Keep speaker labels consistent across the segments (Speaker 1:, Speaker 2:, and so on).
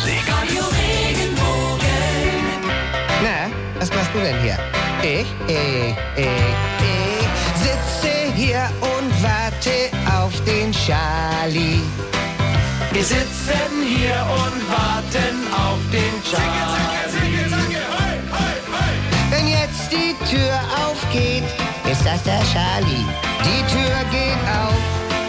Speaker 1: Musik.
Speaker 2: Radio Regenbogen.
Speaker 3: Na, was machst du denn hier? Ich sitze hier und warte auf den Charlie.
Speaker 4: Wir sitzen hier und warten auf den Charlie.
Speaker 3: Wenn jetzt die Tür aufgeht, ist das der Charlie. Die Tür geht auf.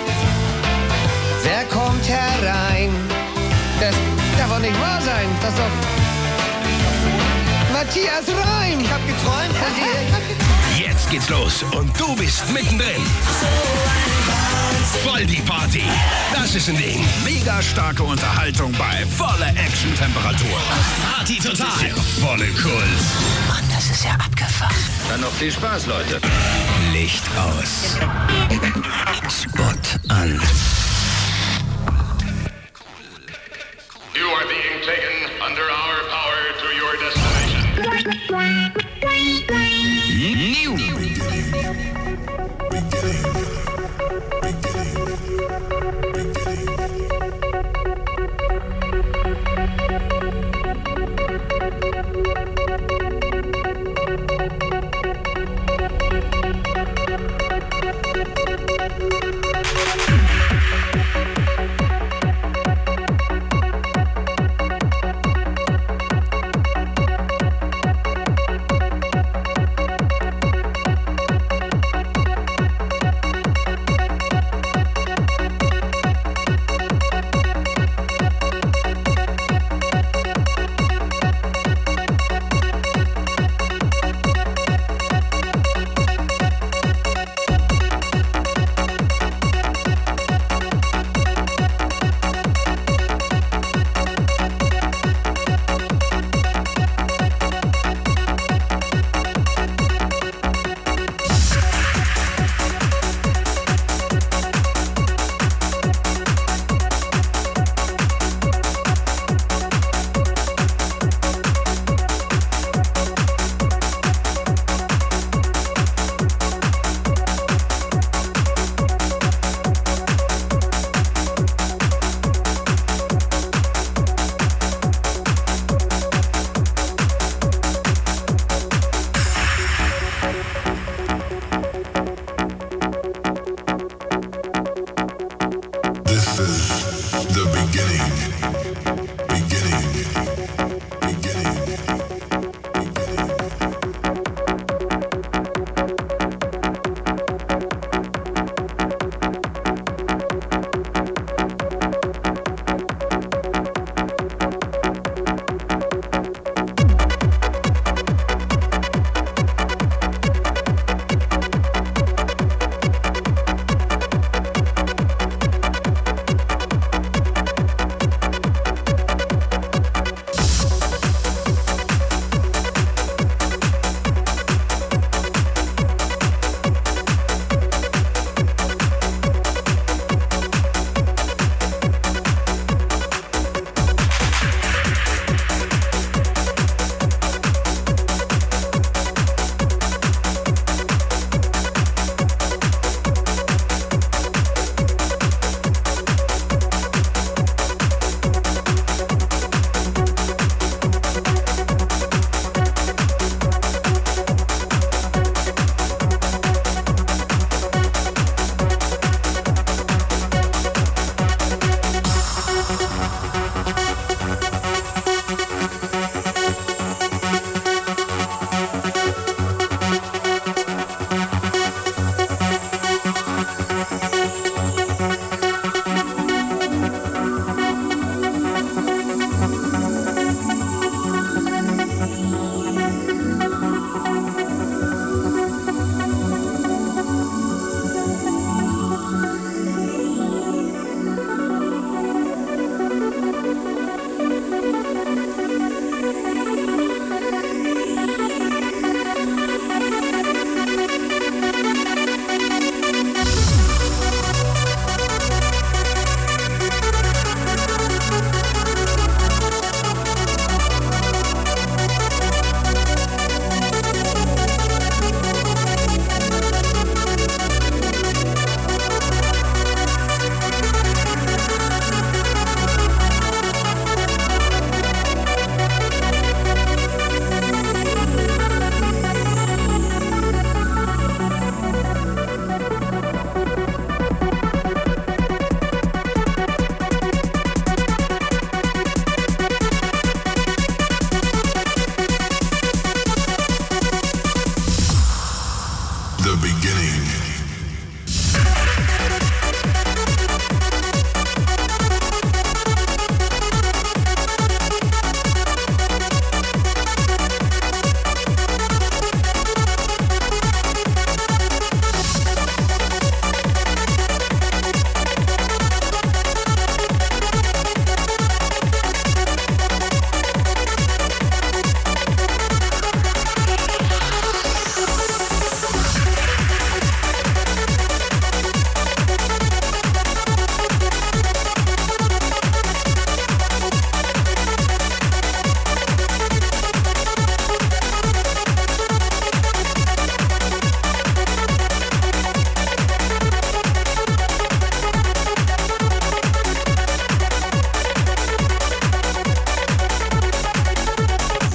Speaker 3: Wer kommt herein? Das darf doch nicht wahr sein. Das ist doch Matthias Reim. Ich hab geträumt von dir.
Speaker 1: Jetzt geht's los und du bist mittendrin. Voll die Party. Das ist ein Ding.
Speaker 5: Mega starke Unterhaltung bei voller Action-Temperatur.
Speaker 1: Party total. Der volle Kult.
Speaker 3: Mann, das ist ja abgefahren.
Speaker 1: Dann noch viel Spaß, Leute. Licht aus. Spot an.
Speaker 6: You are being taken under our power to your destination.
Speaker 1: New.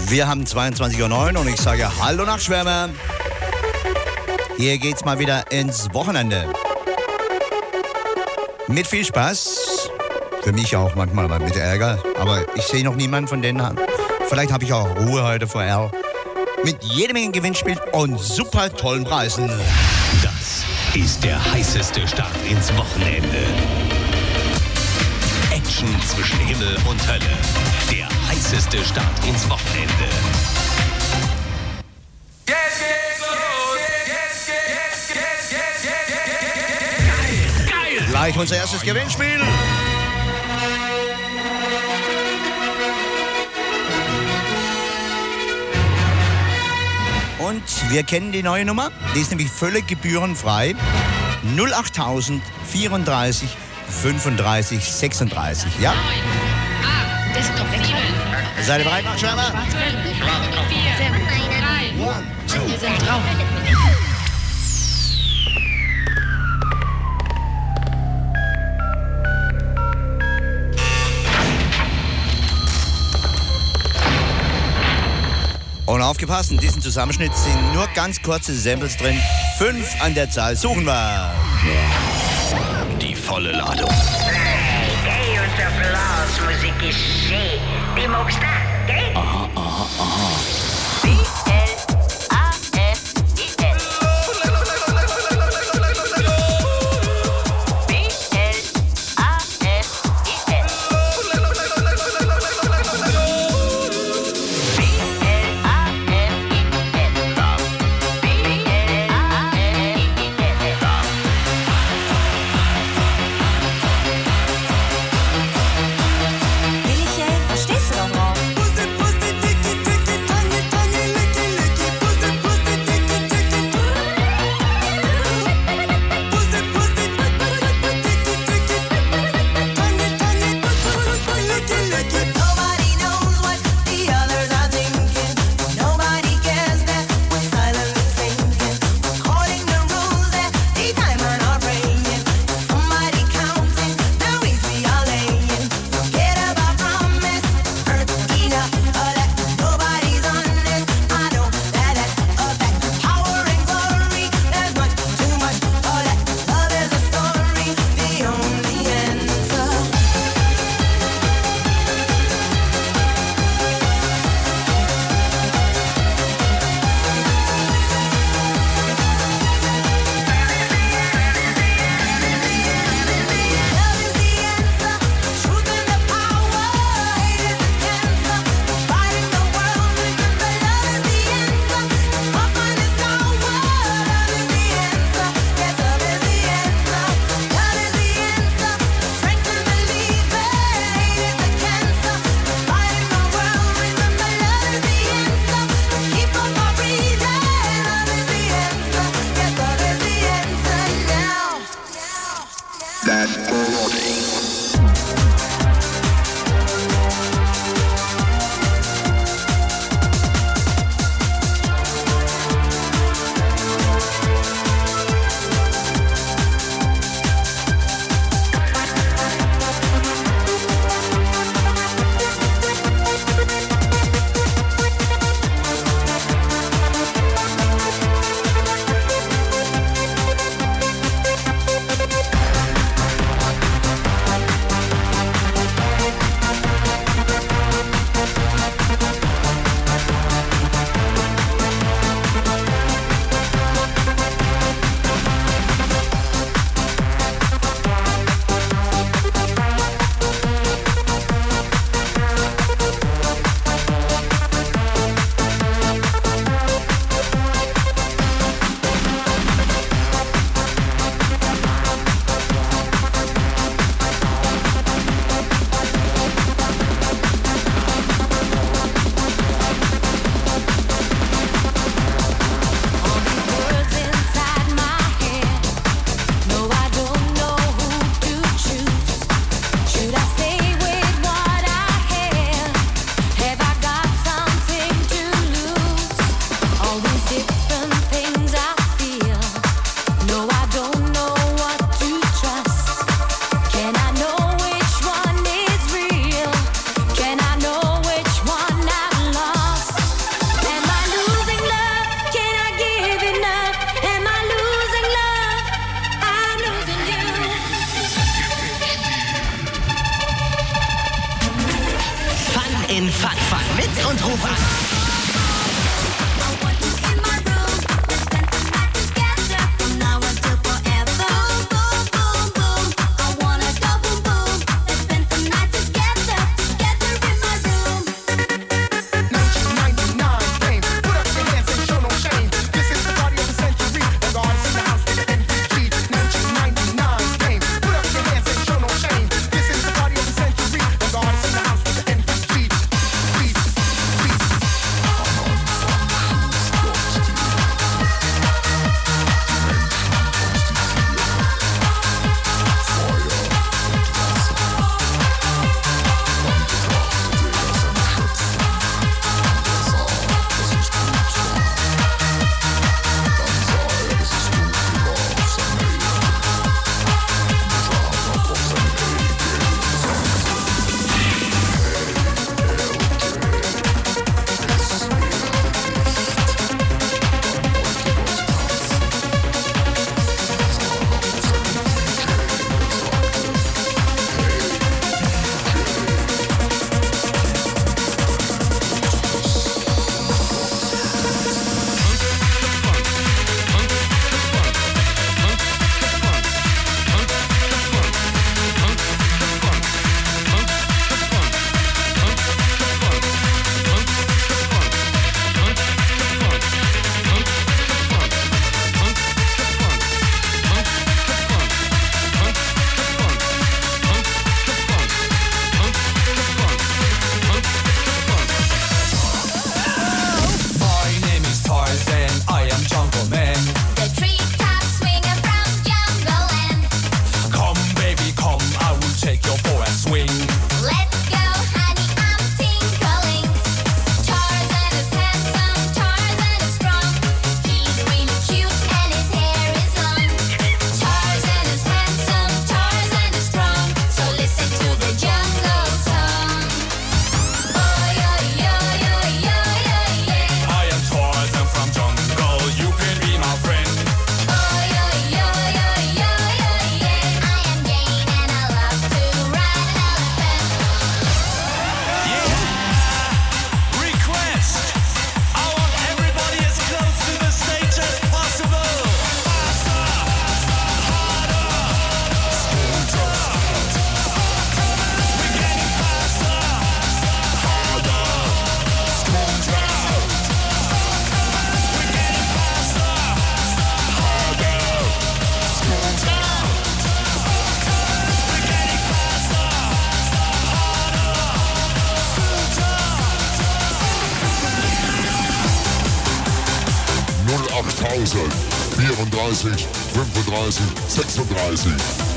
Speaker 7: Wir haben 22:09 Uhr und ich sage Hallo Nachtschwärmer. Hier geht's mal wieder ins Wochenende. Mit viel Spaß. Für mich auch manchmal, aber mit Ärger. Aber ich sehe noch niemanden von denen. Vielleicht habe ich auch Ruhe heute vorher. Mit jede Menge Gewinnspiel und super tollen Preisen.
Speaker 1: Das ist der heißeste Start ins Wochenende. Action zwischen Himmel und Hölle. Der heißeste Start ins Wochenende.
Speaker 7: Geil! Gleich unser erstes Gewinnspiel. Und wir kennen die neue Nummer. Die ist nämlich völlig gebührenfrei. 08000 34 35 36. Ja? Seid ihr bereit, Nachtschwärmer?
Speaker 2: 4, 3, 2, wir sind drauf.
Speaker 7: Und aufgepasst, in diesem Zusammenschnitt sind nur ganz kurze Samples drin. 5 an der Zahl suchen wir.
Speaker 1: Die volle Ladung.
Speaker 8: Gell, unser Blasmusik ist schön. Die magst du, gell?
Speaker 1: Aha, aha, aha.
Speaker 8: B-L-A-S-I-S.
Speaker 2: in Fun mit und ruf an.
Speaker 9: Tausend, 34, 35, 36.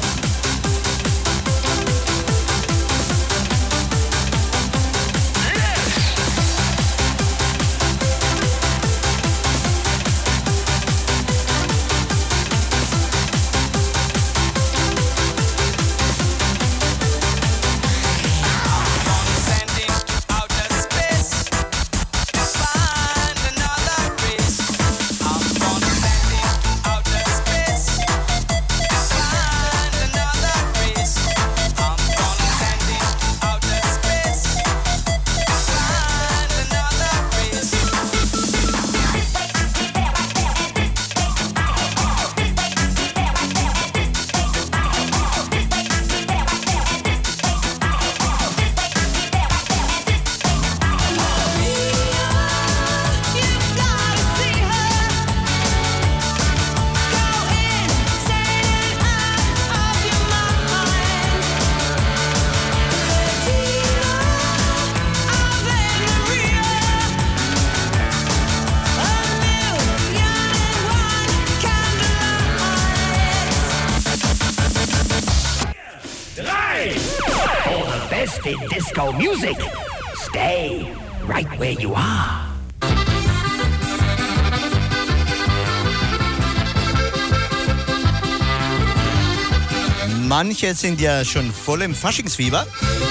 Speaker 2: best in disco music. Stay right where you are.
Speaker 7: Manche sind ja schon voll im Faschingsfieber.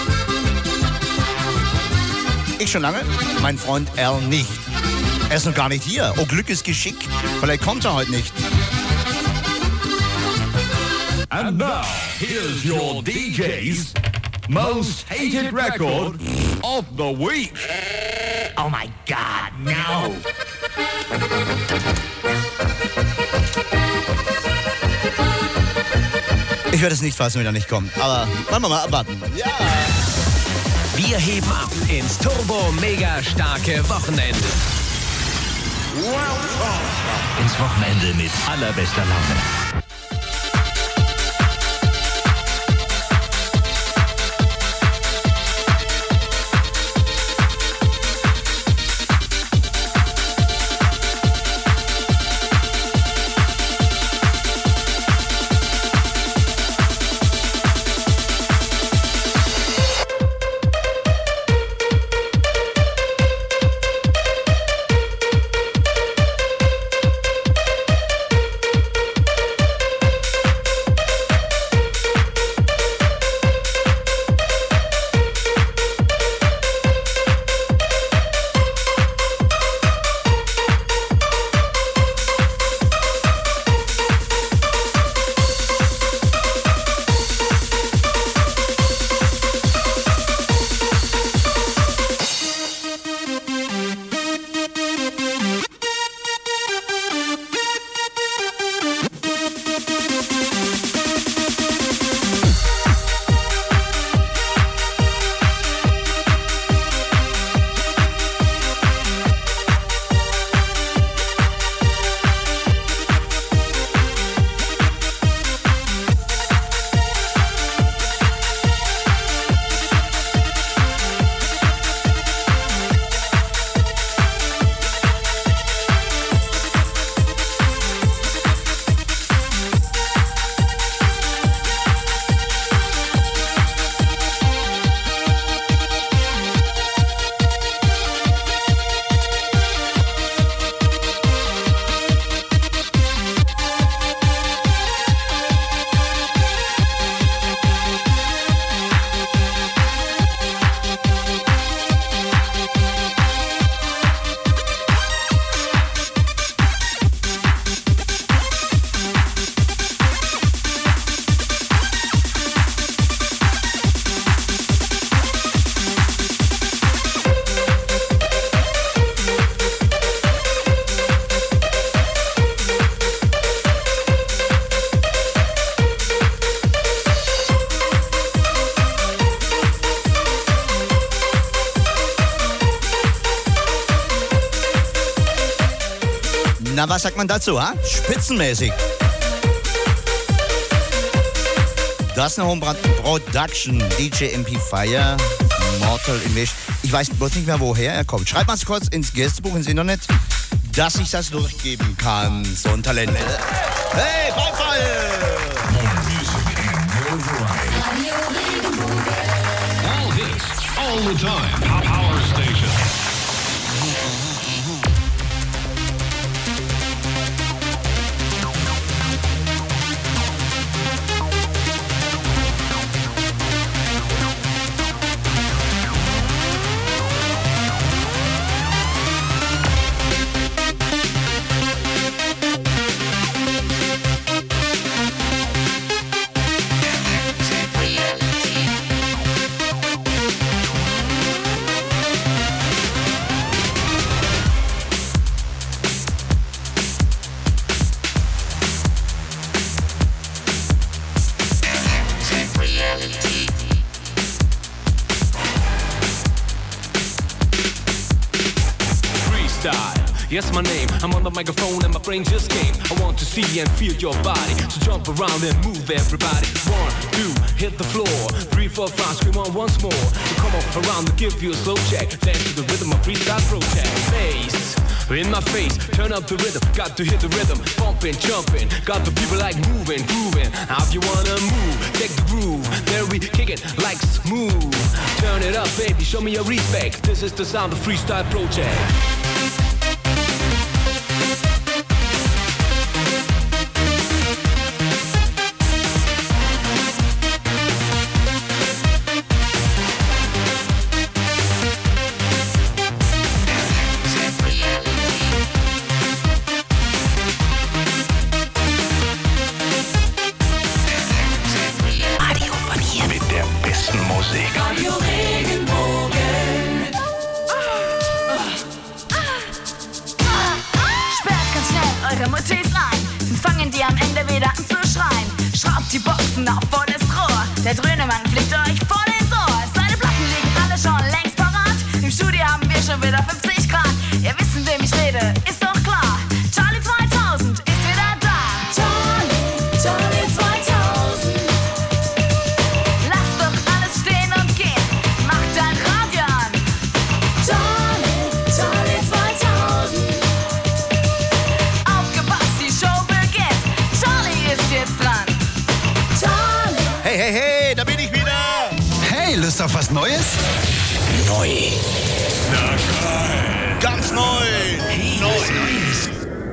Speaker 7: Ich schon lange, mein Freund Al nicht. Er ist noch gar nicht hier. Oh, Glück ist Geschick. Vielleicht kommt er heute nicht.
Speaker 10: And now, here's your DJ's most hated record
Speaker 1: of the week.
Speaker 2: Oh my God, no!
Speaker 7: Ich werde es nicht fassen, wenn er nicht kommt. Aber wollen wir mal abwarten. Ja!
Speaker 1: Wir heben ab ins turbo-mega-starke Wochenende. Ins Wochenende mit allerbester Laune.
Speaker 7: Na, was sagt man dazu, ha? Spitzenmäßig. Das ist eine Home Production. DJ MP Fire, Mortal Invasion. Ich weiß bloß nicht mehr, woher er kommt. Schreibt mal kurz ins Gästebuch, ins Internet, dass ich das durchgeben kann. So ein Talent. Hey, Beifall!
Speaker 1: All hits, all the time. Power Station.
Speaker 10: Yes, my name, I'm on the microphone and my brain just came. I want to see and feel your body, so jump around and move everybody. 1, 2, hit the floor. 3, 4, 5, scream on once more. So come on around and give you a slow check. Dance to the rhythm of freestyle project. Bass in my face, turn up the rhythm. Got to hit the rhythm, bumping, jumping. Got the people like moving, grooving. How you wanna move? Take the groove, there we kick it like smooth. Turn it up, baby, show me your respect. This is the sound of freestyle project.
Speaker 1: Radio von hier mit der besten Musik.
Speaker 4: Radio Regenbogen.
Speaker 11: die Boxen auf volles Rohr. Der Dröhnemann fliegt euch voll ins Ohr. Seine Platten liegen alle schon längst parat. Im Studio haben wir schon wieder 50 Grad. Ihr wisst, in wem ich rede, ist doch klar. Charlie 2000 ist wieder da. Charlie 2000. Lass doch alles stehen und gehen. Mach dein Radio an. Charlie 2000. Aufgepasst, die Show beginnt. Charlie ist jetzt dran.
Speaker 7: Hey, hey, hey, da bin ich wieder.
Speaker 5: Hey, Lust auf was Neues?
Speaker 2: Neu.
Speaker 7: Na geil. Ganz neu. Neues.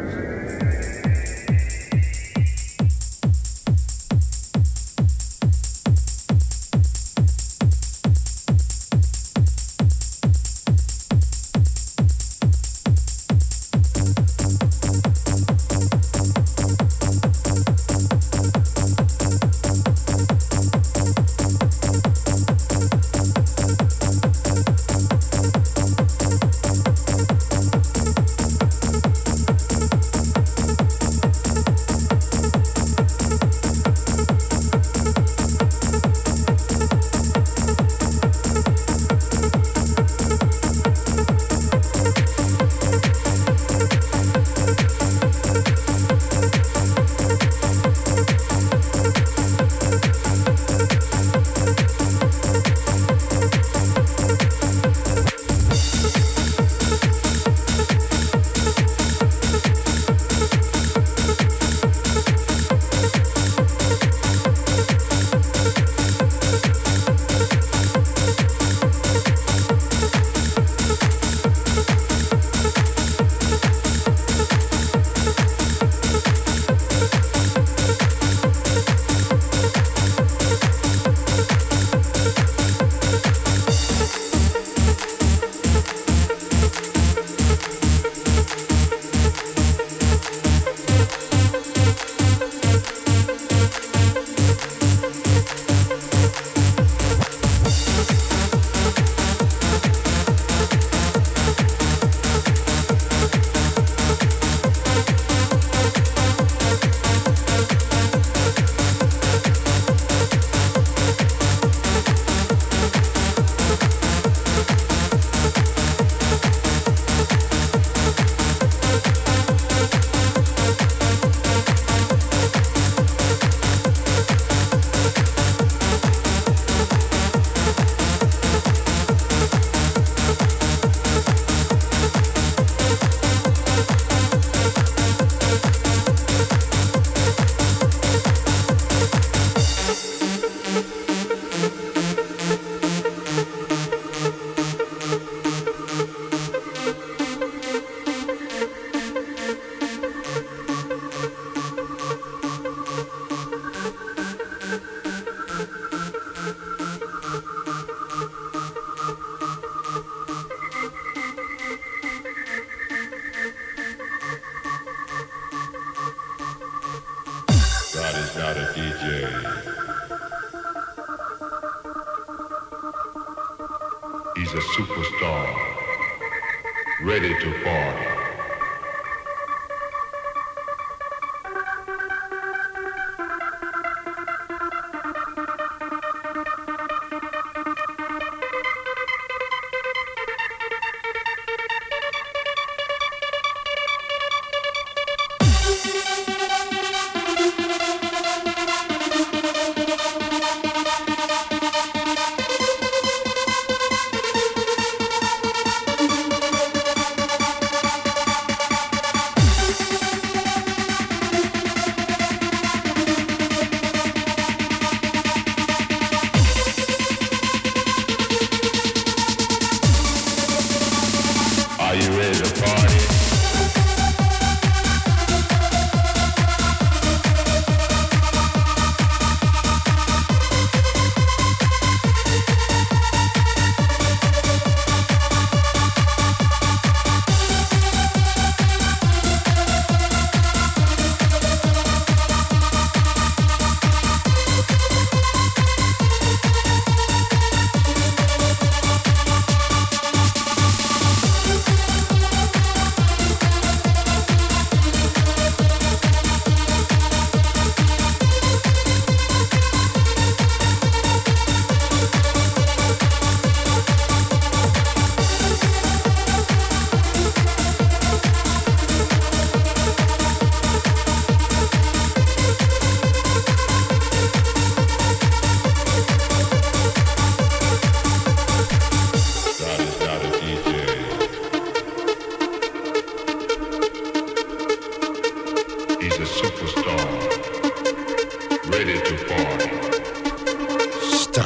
Speaker 9: not a DJ. He's a superstar, ready to party.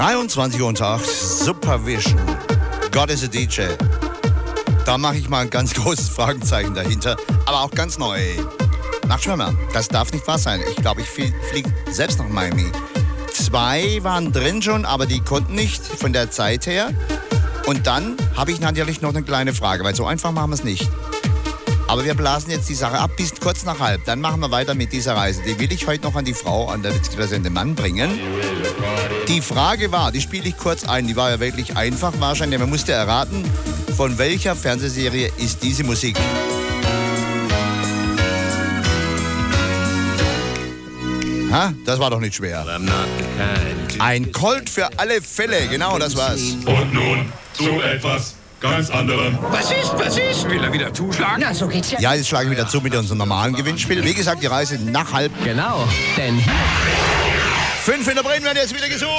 Speaker 7: 23 Uhr und Tag, Supervision. God is a DJ. Da mache ich mal ein ganz großes Fragezeichen dahinter, aber auch ganz neu. Nachtschwimmer, das darf nicht wahr sein. Ich glaube, ich fliege selbst nach Miami. 2 waren drin schon, aber die konnten nicht von der Zeit her. Und dann habe ich natürlich noch eine kleine Frage, weil so einfach machen wir es nicht. Aber wir blasen jetzt die Sache ab bis kurz nach halb. Dann machen wir weiter mit dieser Reise. Die will ich heute noch an die Frau, an den Mann bringen. Die Frage war, die spiele ich kurz ein, die war ja wirklich einfach wahrscheinlich. Man musste erraten, von welcher Fernsehserie ist diese Musik. Ha, das war doch nicht schwer. Ein Colt für alle Fälle, genau das war's.
Speaker 9: Und nun zu etwas ganz anderem.
Speaker 2: Was ist? Will er wieder zuschlagen? Na, so geht's ja.
Speaker 7: Ja, jetzt schlage ich wieder zu mit unserem normalen Gewinnspiel. Wie gesagt, die Reise nach halb.
Speaker 10: Genau, denn
Speaker 7: 5 in der Bremen werden jetzt wieder gesucht.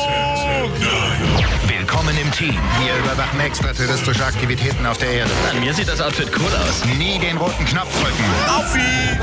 Speaker 12: Willkommen im Team. Wir überwachen extraterrestrische Aktivitäten auf der Erde.
Speaker 13: An mir sieht das Outfit cool aus.
Speaker 12: Nie den roten Knopf drücken.
Speaker 7: Auf ihn!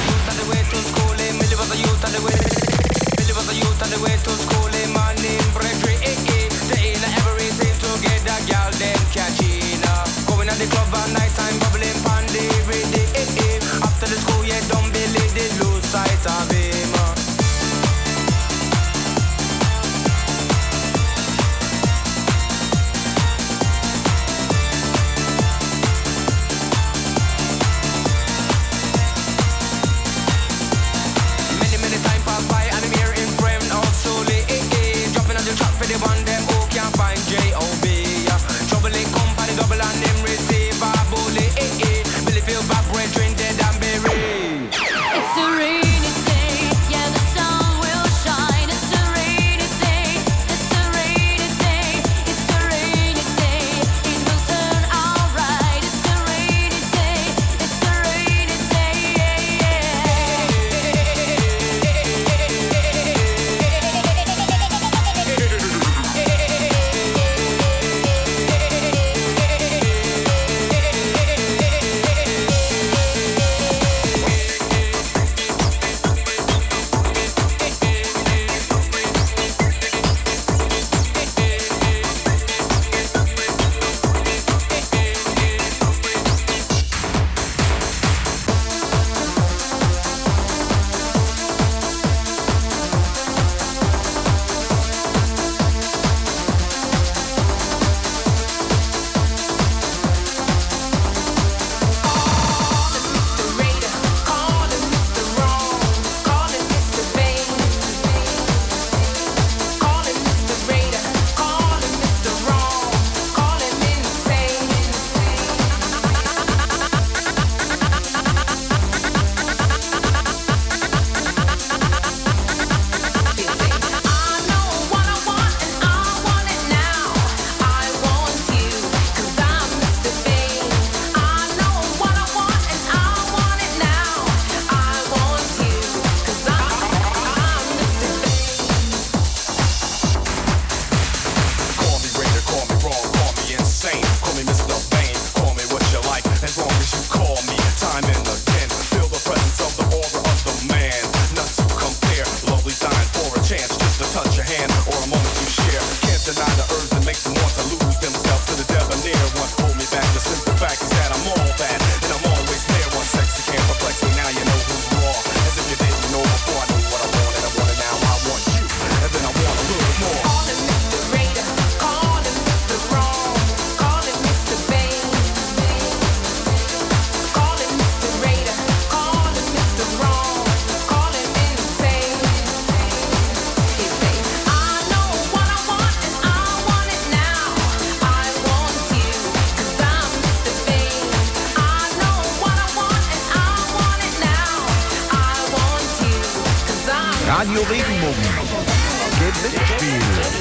Speaker 14: Radio Regenbogen. Gewinnspiel.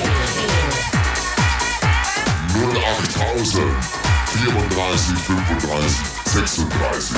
Speaker 9: 08000 34 35 36.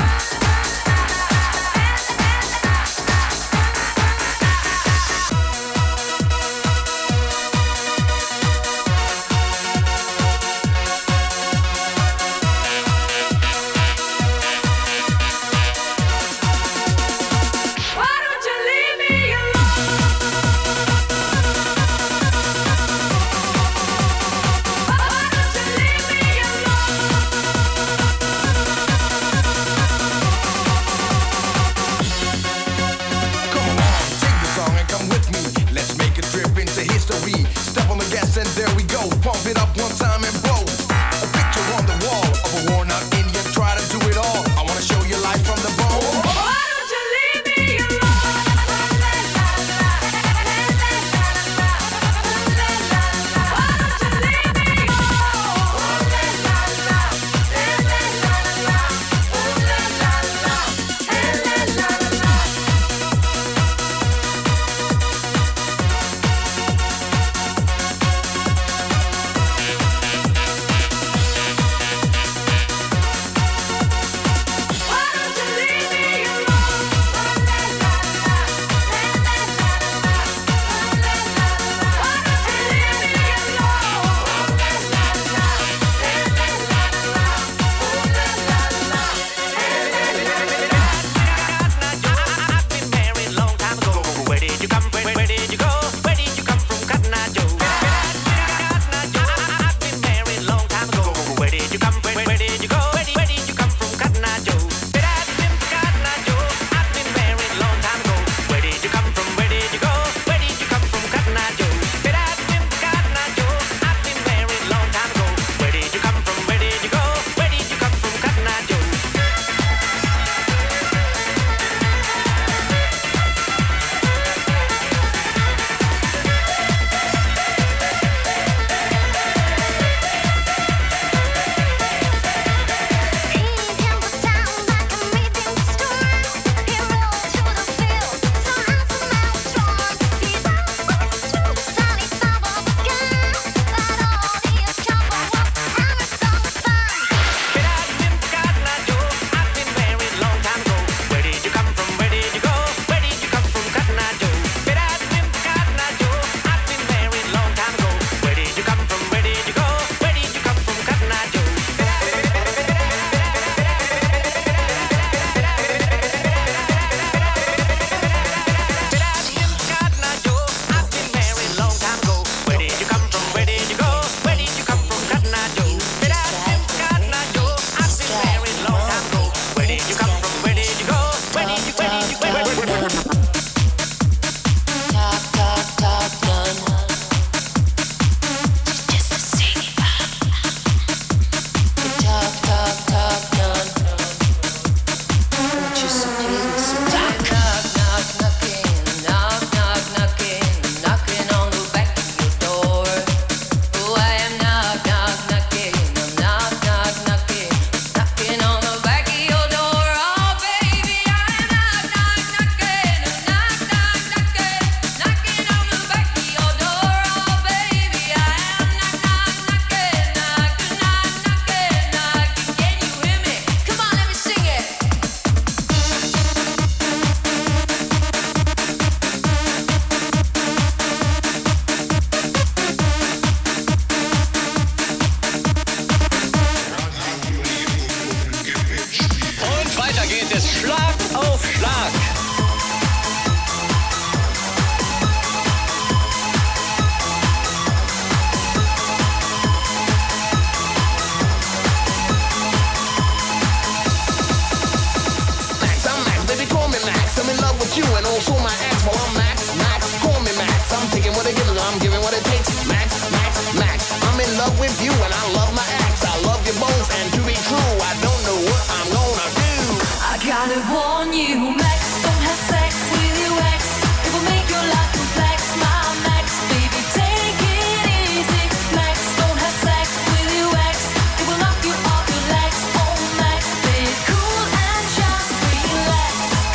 Speaker 3: love with you and I love my ex. I love you both and to be true, I don't know what I'm gonna do.
Speaker 11: I gotta warn you, Max, don't have sex with your ex. It will make your life complex, my Max. Baby, take it easy. Max, don't have sex with your ex. It will knock you off your legs. Oh, Max, stay cool and just relax.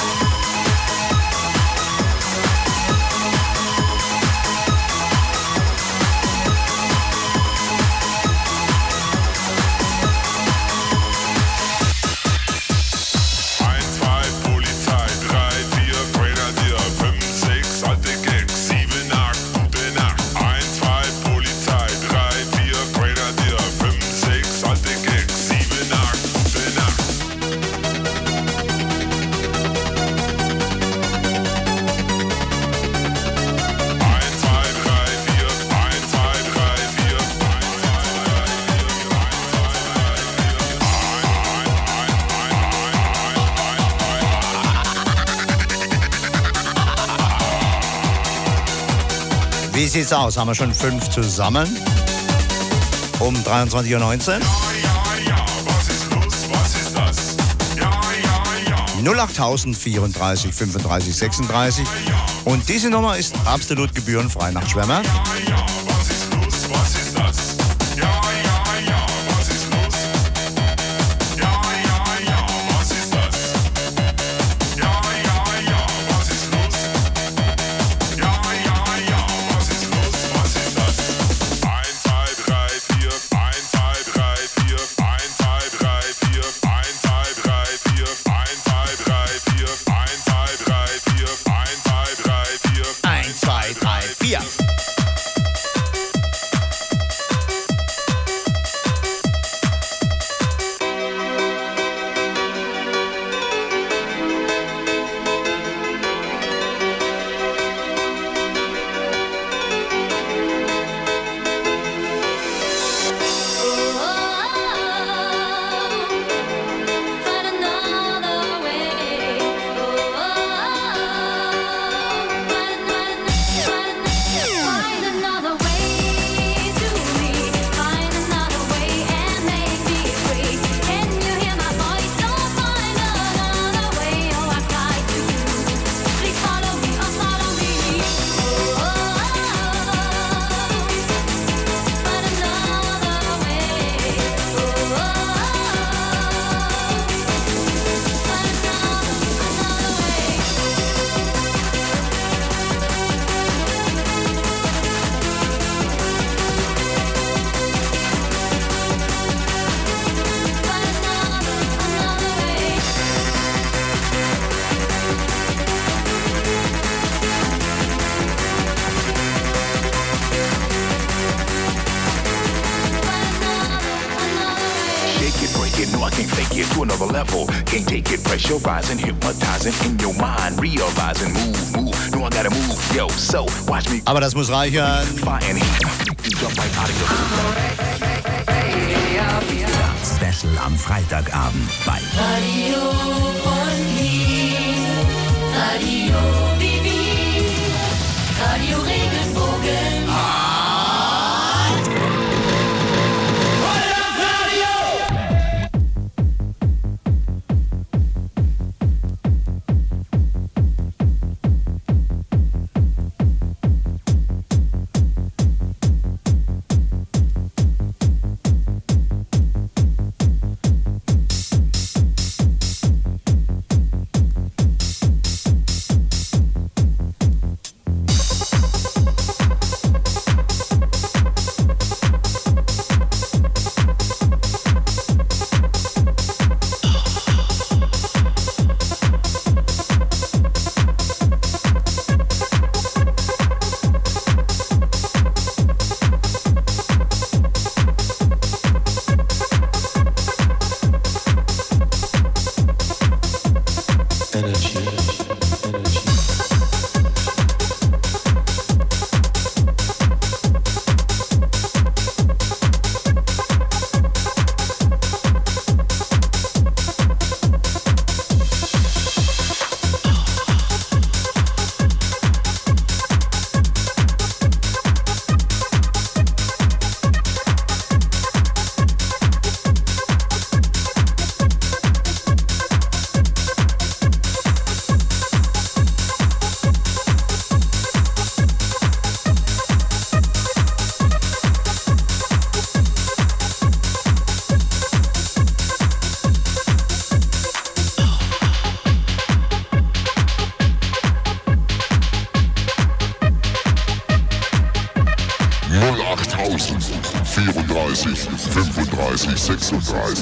Speaker 7: Wie sieht's aus? Haben wir schon 5 zusammen? Um 23:19 Uhr. 08000 34 35 36. Und diese Nummer ist absolut gebührenfrei nach Schwemmer.
Speaker 15: Can't take it, pressurizing, hypnotizing in your mind, realizing, move, no I gotta move, yo, so watch me.
Speaker 7: Aber das muss reichen.
Speaker 16: Special am Freitagabend bei
Speaker 11: Radio von Wien, Radio wie Wien, Radio Regenbogen.
Speaker 9: 35, 36.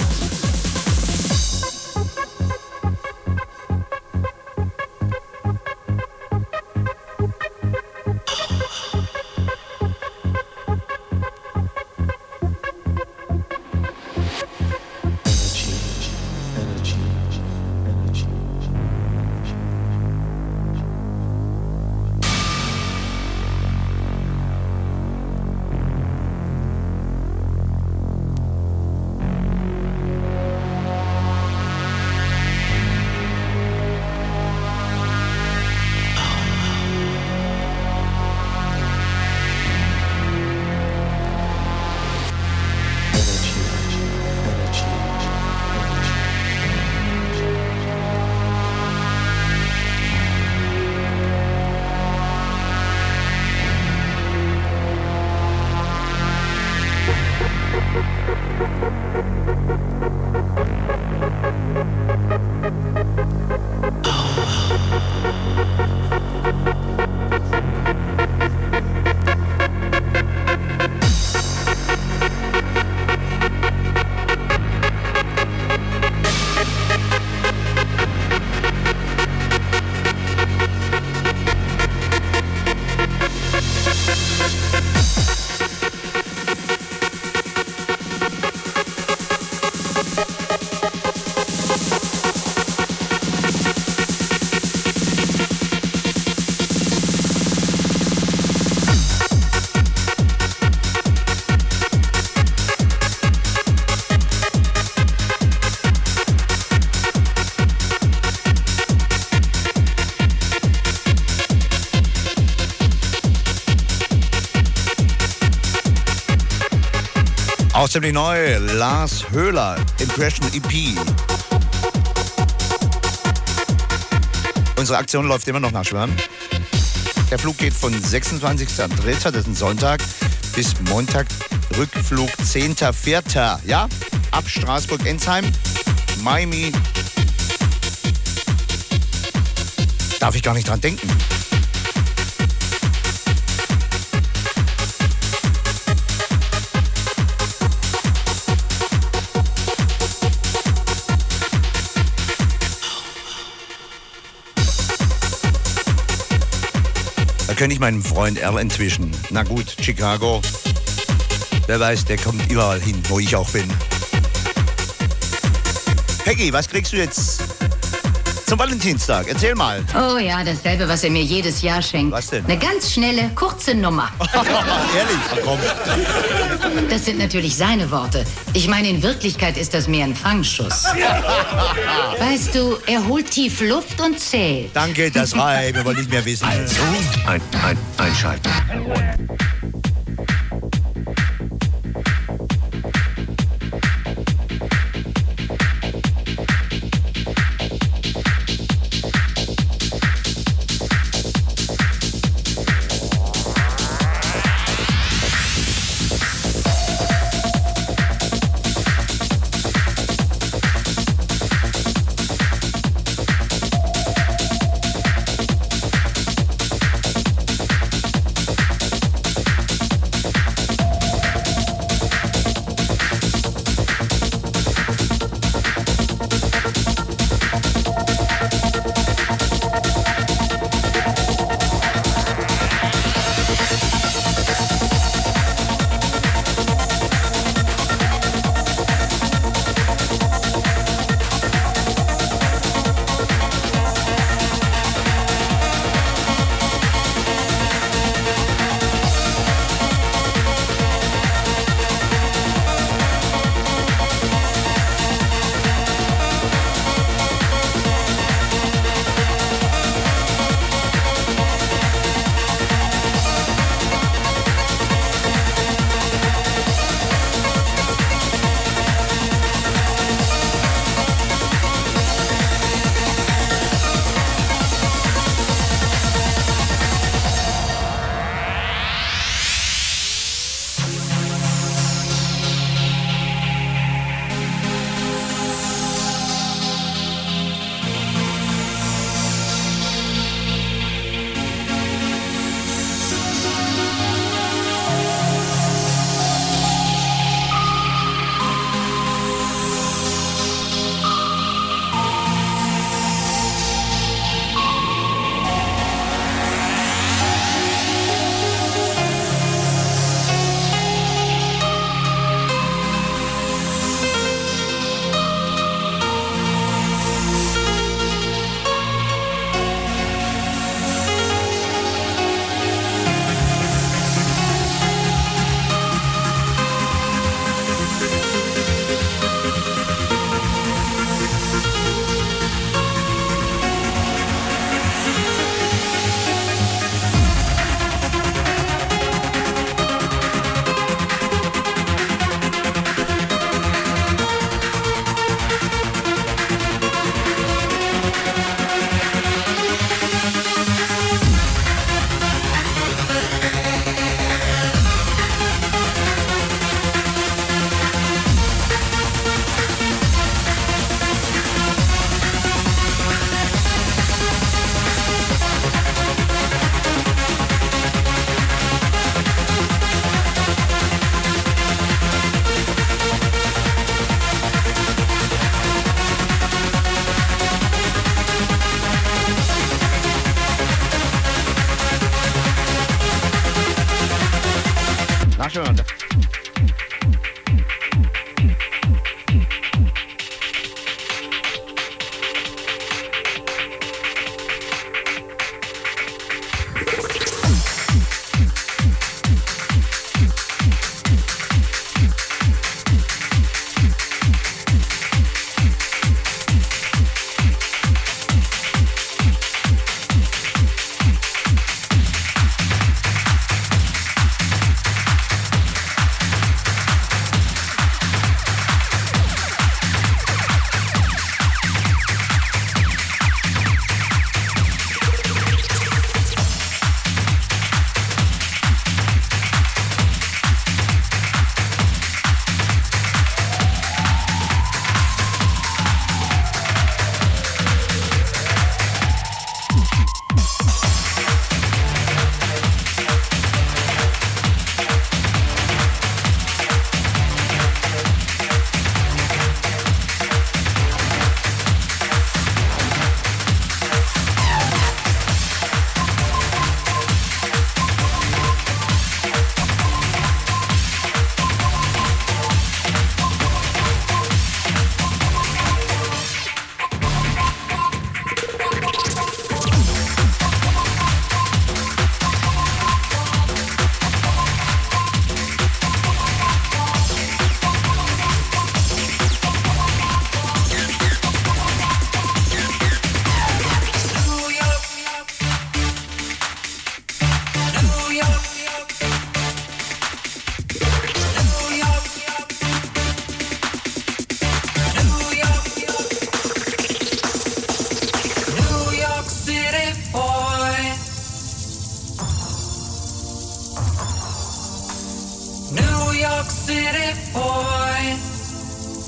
Speaker 7: Auch ziemlich neu, Lars Höhler, Impression EP. Unsere Aktion läuft immer noch nach Schwärmen. Der Flug geht von 26.03., das ist ein Sonntag, bis Montag, Rückflug 10.04. Ja, ab Straßburg-Ensheim, Miami. Darf ich gar nicht dran denken. Da könnte ich meinen Freund Erl entwischen. Na gut, Chicago. Wer weiß, der kommt überall hin, wo ich auch bin. Peggy, was kriegst du jetzt zum Valentinstag? Erzähl mal.
Speaker 17: Oh ja, dasselbe, was er mir jedes Jahr schenkt.
Speaker 7: Was denn?
Speaker 17: Eine ganz schnelle, kurze Nummer.
Speaker 7: Ehrlich? Komm.
Speaker 17: Das sind natürlich seine Worte. Ich meine, in Wirklichkeit ist das mehr ein Fangschuss. Weißt du, er holt tief Luft und zählt.
Speaker 7: Danke, das reicht. Wir wollen nicht mehr wissen.
Speaker 16: Also, einschalten.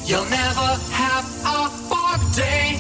Speaker 4: You'll never have a bad day.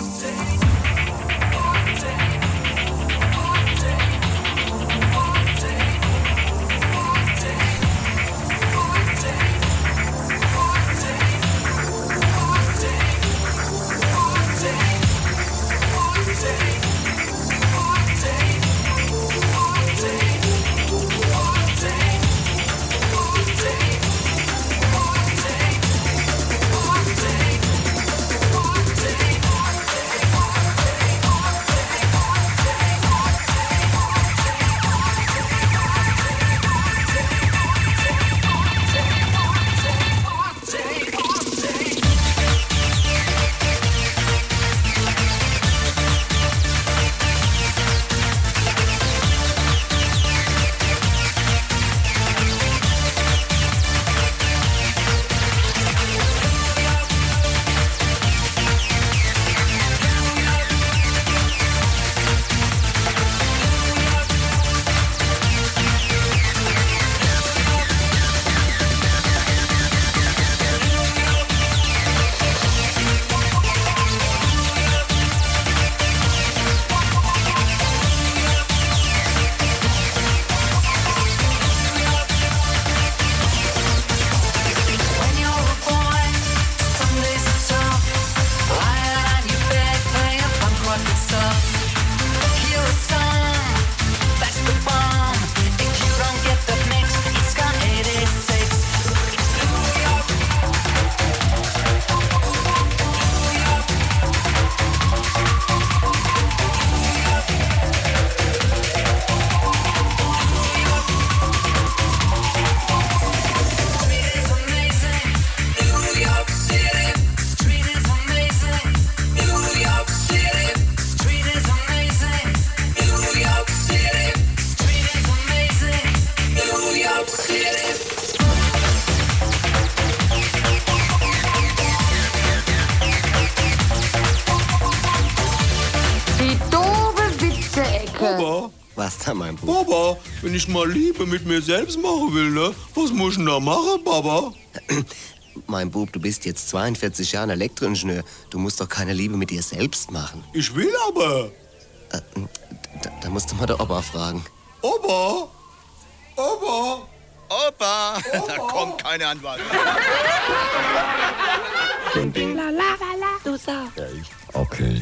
Speaker 18: Was da, mein Bub?
Speaker 19: Baba, wenn ich mal Liebe mit mir selbst machen will, ne? Was muss ich denn da machen, Baba?
Speaker 18: Mein Bub, du bist jetzt 42 Jahre Elektroingenieur. Du musst doch keine Liebe mit dir selbst machen.
Speaker 19: Ich will aber.
Speaker 18: Da musst du mal der Opa fragen.
Speaker 19: Opa? Opa?
Speaker 7: Opa? Da kommt keine Antwort.
Speaker 20: Ding, ding, la, la, la, la, du Sau.
Speaker 16: Ja, ich. Okay.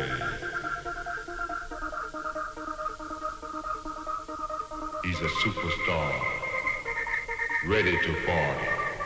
Speaker 6: He's a superstar, ready to party.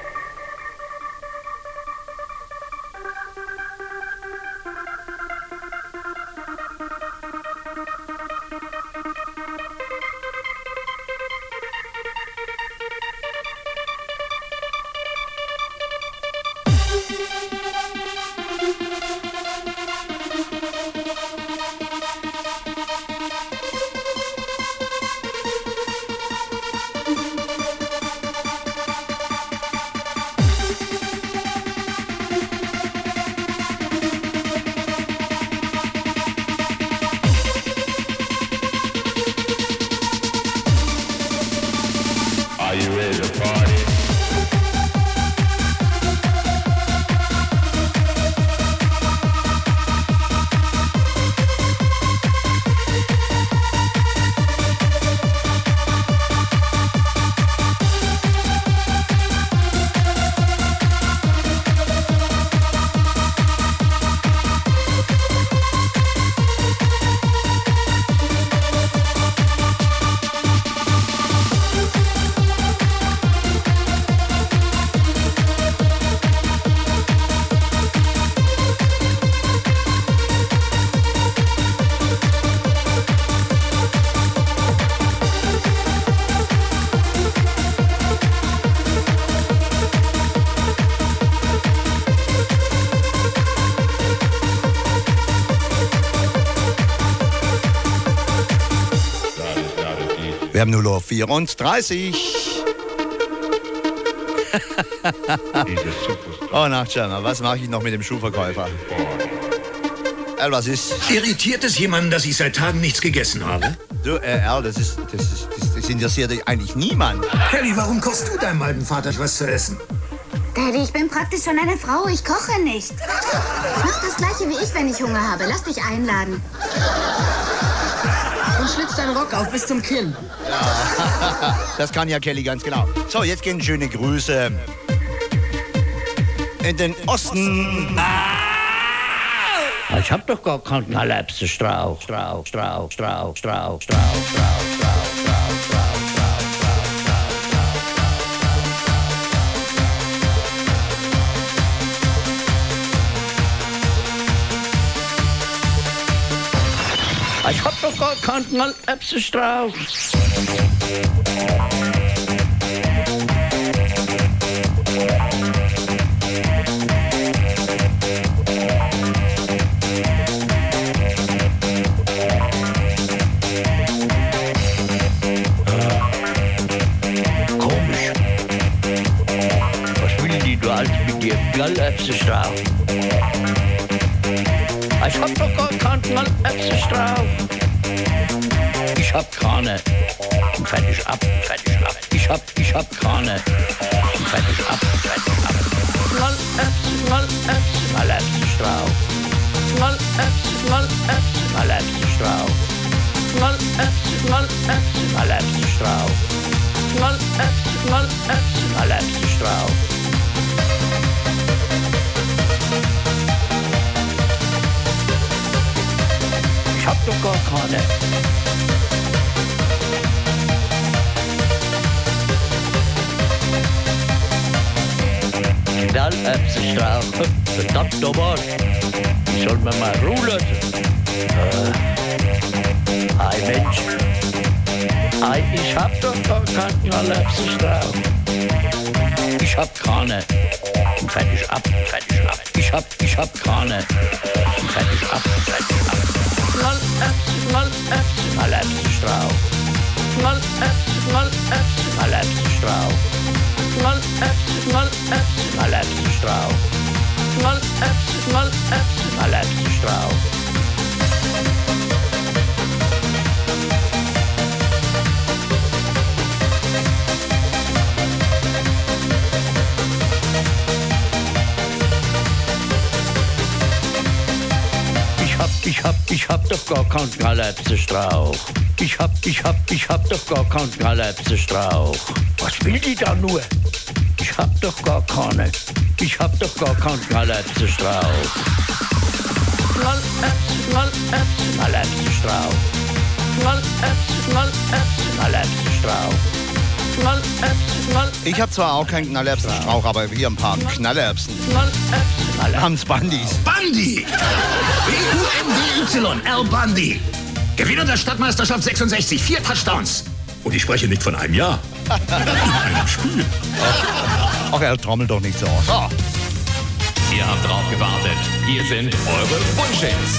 Speaker 7: Wir haben 0:34 Oh, Nachtschirmer, was mache ich noch mit dem Schuhverkäufer? Was ist?
Speaker 21: Irritiert es jemanden, dass ich seit Tagen nichts gegessen habe?
Speaker 7: Du, das interessiert dich eigentlich niemand.
Speaker 21: Kelly, warum kochst du deinem alten Vater was zu essen?
Speaker 22: Daddy, ich bin praktisch schon eine Frau, ich koche nicht. Mach das Gleiche wie ich, wenn ich Hunger habe. Lass dich einladen.
Speaker 23: Und schlitz deinen Rock auf bis zum Kinn.
Speaker 7: Ja, das kann ja Kelly ganz genau. So, jetzt gehen schöne Grüße in den Osten.
Speaker 2: Ich hab doch gar keinen Kalapsestrauch. Ich hab doch gar keinen Kalapsestrauch. Komisch. Was will die, du Alte, mit dir? Kalapsestrauch. Ich hab doch gar keinen Kalapsestrauch. Ich hab keine. Und fertig ab. Ich hab keine. Und fertig ab. Kalapsestrauch. Kalapsestrauch. Kalapsestrauch. Ich hab doch gar keine. Kalapsestrauch. Verdammt nochmal. Ich soll mir mal Ruhe lassen. Ei Mensch. Ich hab doch gar keinen Kalapsestrauch. Ich hab keine. Und fertig ab. Ich hab keine. Und fertig ab. Kalapsestrauch. Kalapsestrauch. Kalapsestrauch. Kalapsestrauch. Ich hab doch gar keinen Kalapsestrauch. Ich hab doch gar keinen Kalapsestrauch. Was will die da nur? Ich hab doch gar keine. Ich hab doch gar keinen Kalapsestrauch. Knallerbsenstrauch. Knallerbsenstrauch.
Speaker 7: Ich habe zwar auch keinen Knallerbsenstrauch, aber hier ein paar Knallerbsen. Namens Bandys.
Speaker 21: Bundy! B-U-N-D-Y, Al Bundy. Gewinner der Stadtmeisterschaft 66, 4 Touchdowns. Und ich spreche nicht von einem Jahr. In einem Spiel.
Speaker 7: Ach, er trommelt doch nicht so.
Speaker 1: So. Ihr habt drauf gewartet. Hier sind eure Wunschhits.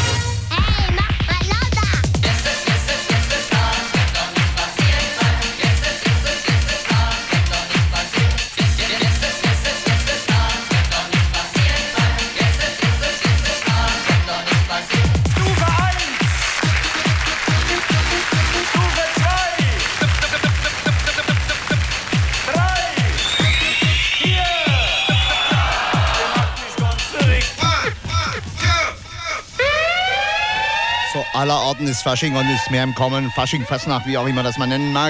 Speaker 7: Aller Orten ist Fasching und ist mehr im Kommen. Fasching, Fastnacht, wie auch immer das man nennen mag.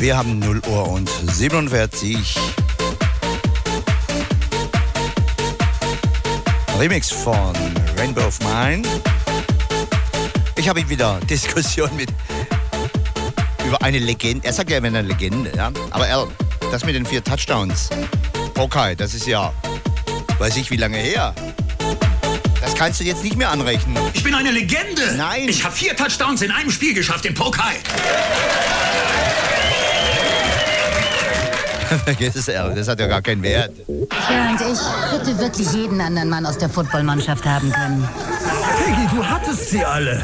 Speaker 7: Wir haben 0 Uhr und 47. Remix von Rainbow of Mine. Ich habe wieder Diskussion über eine Legende. Er sagt ja immer eine Legende, ja. Aber das mit den 4 Touchdowns. Okay, das ist ja, weiß ich wie lange her. Das kannst du jetzt nicht mehr anrechnen.
Speaker 21: Ich bin eine Legende.
Speaker 7: Nein.
Speaker 21: Ich habe 4 Touchdowns in einem Spiel geschafft im Pokai.
Speaker 7: Vergiss es, das hat ja gar keinen Wert.
Speaker 17: Ja, und ich hätte wirklich jeden anderen Mann aus der Footballmannschaft haben können.
Speaker 14: Peggy, du hattest sie alle.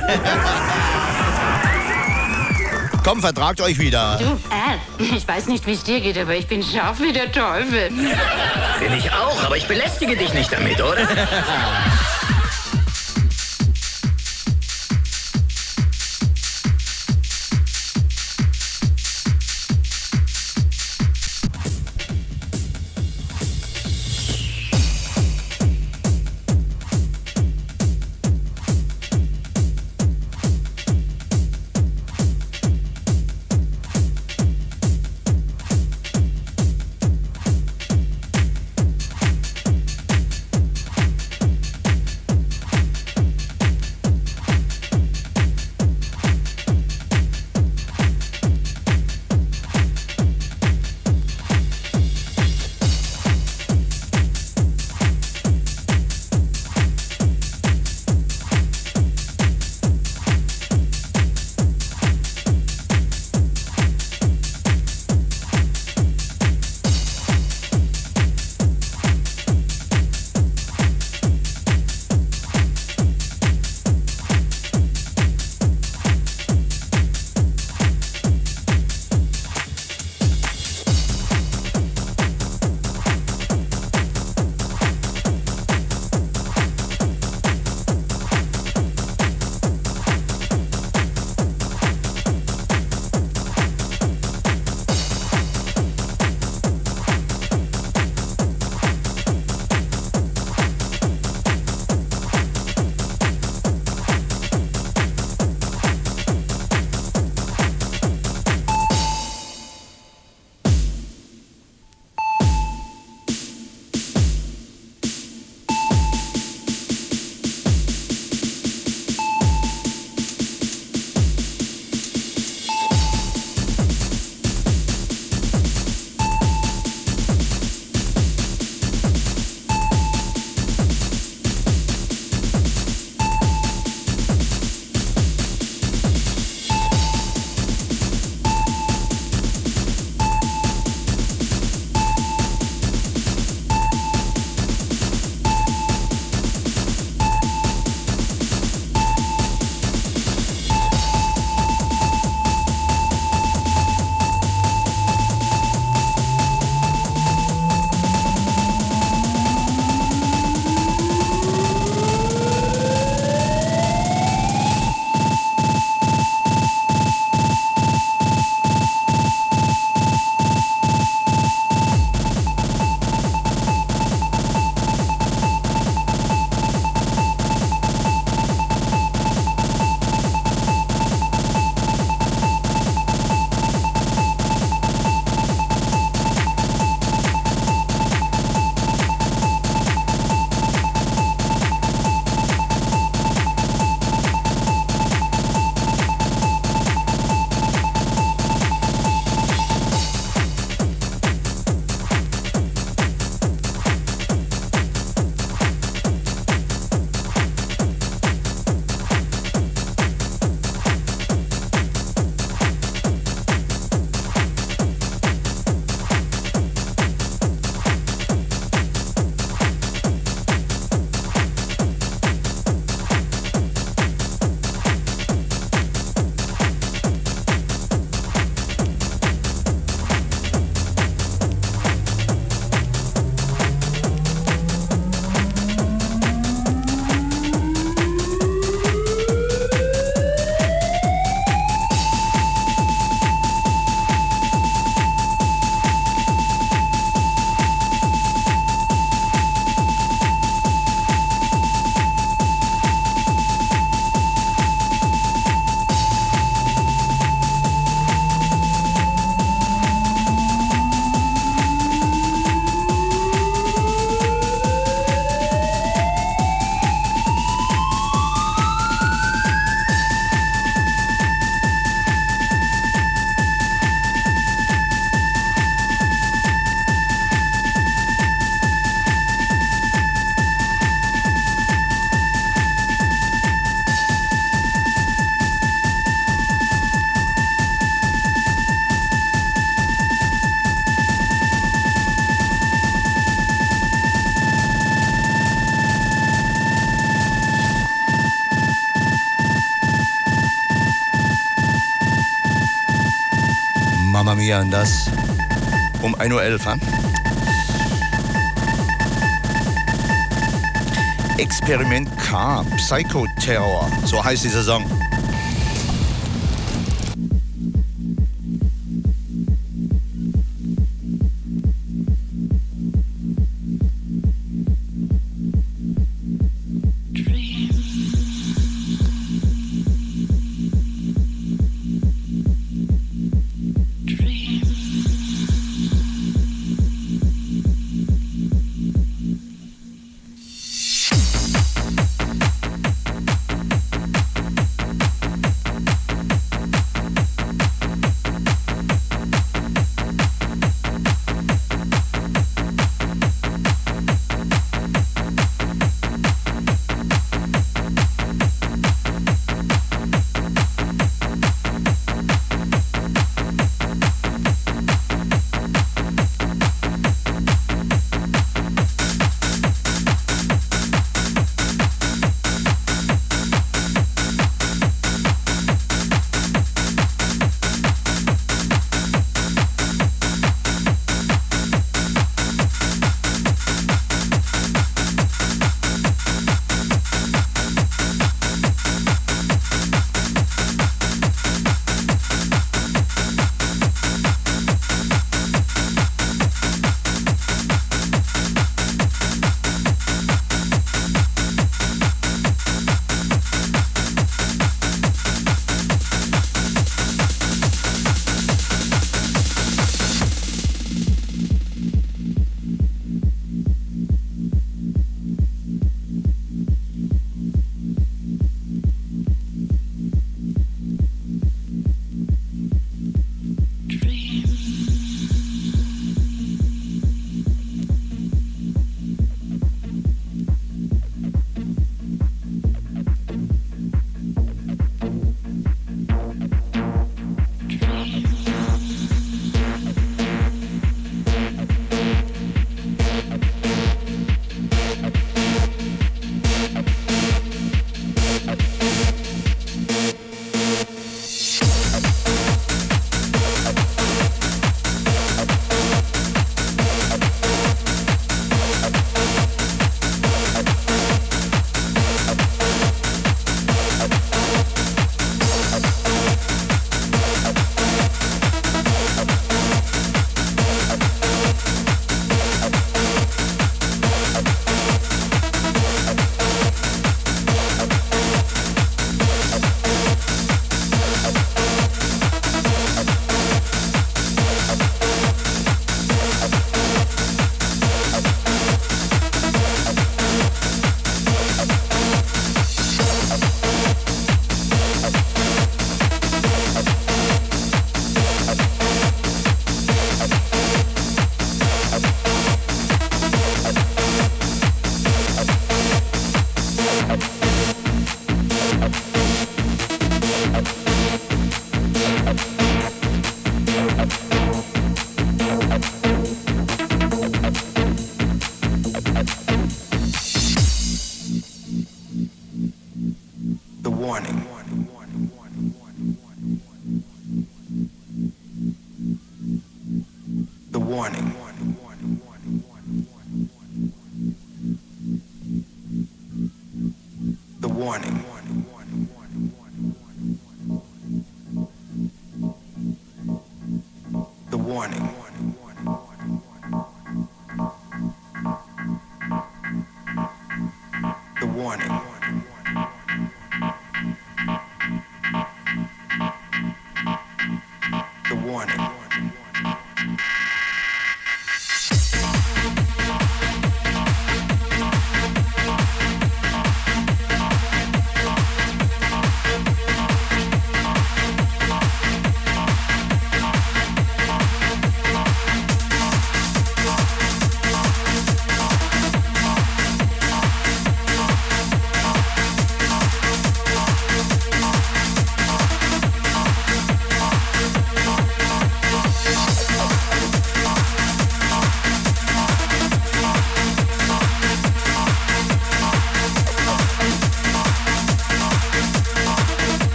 Speaker 7: Komm, vertragt euch wieder.
Speaker 5: Du, ich weiß nicht, wie es dir geht, aber ich bin scharf wie der Teufel.
Speaker 13: Bin ich auch, aber ich belästige dich nicht damit, oder?
Speaker 7: hier und das um 1:11 Uhr. Experiment K, Psychoterror, so heißt dieser Song.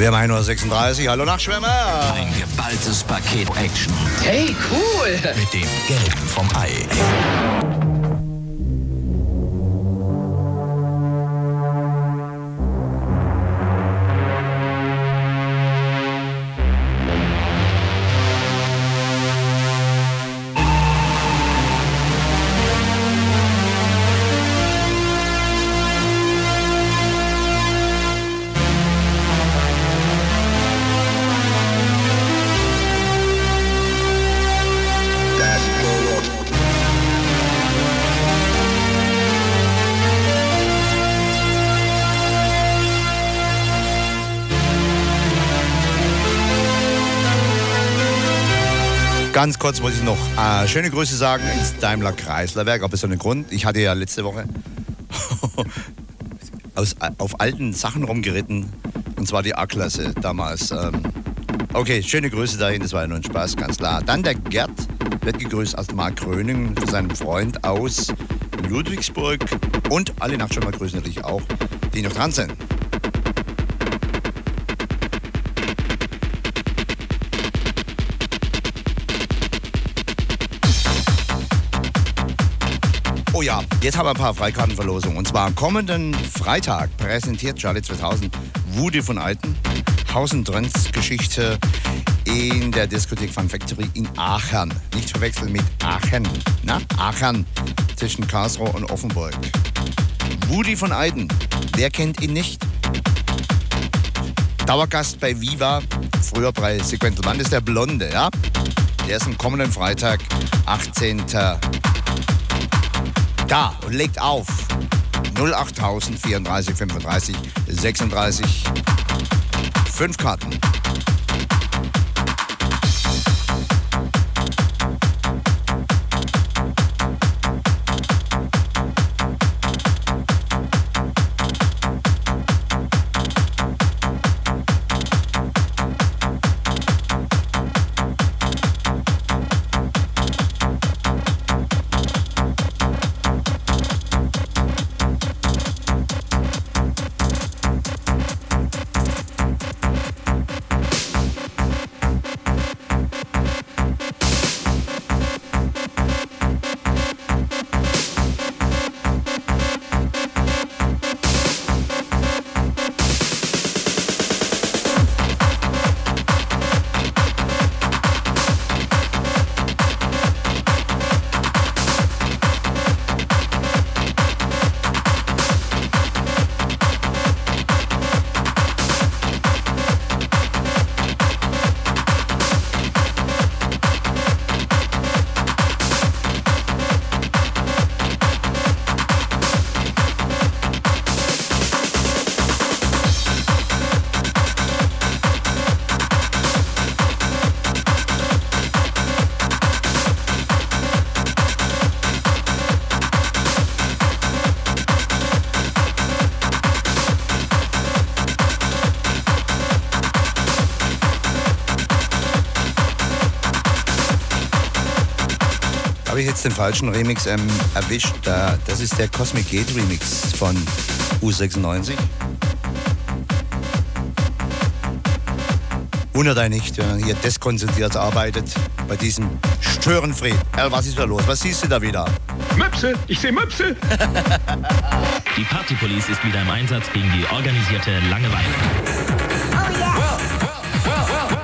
Speaker 7: Wir haben 1:36 Uhr. Hallo Nachtschwärmer.
Speaker 1: Ein geballtes Paket Action.
Speaker 23: Hey, cool.
Speaker 1: Mit dem Gelben vom Ei.
Speaker 7: Ganz kurz muss ich noch schöne Grüße sagen ins Daimler-Chrysler-Werk. Ob es so einen Grund? Ich hatte ja letzte Woche auf alten Sachen rumgeritten. Und zwar die A-Klasse damals. Okay, schöne Grüße dahin. Das war ja nur ein Spaß, ganz klar. Dann der Gerd wird gegrüßt aus Mark Gröning von seinem Freund aus Ludwigsburg. Und alle Nachtschwärmer grüßen natürlich auch, die noch dran sind. Oh ja, jetzt haben wir ein paar Freikartenverlosungen. Und zwar am kommenden Freitag präsentiert Charlie 2000 Woody von Eiten Haus- und Trends-Geschichte in der Diskothek Fun Factory in Aachen. Nicht verwechseln mit Aachen. Na, Aachen zwischen Karlsruhe und Offenburg. Woody von Eiten, wer kennt ihn nicht? Dauergast bei Viva, früher bei Sequential Band, ist der Blonde, ja? Der ist am kommenden Freitag, 18. da und legt auf 08000 34 35 36 5 Karten. Habe ich jetzt den falschen Remix erwischt? Das ist der Cosmic Gate Remix von U96. Wundert euch nicht, wenn man hier deskonzentriert arbeitet bei diesem Störenfried. Was ist da los? Was siehst du da wieder?
Speaker 21: Möpse! Ich sehe Möpse!
Speaker 8: Die Partypolice ist wieder im Einsatz gegen die organisierte Langeweile.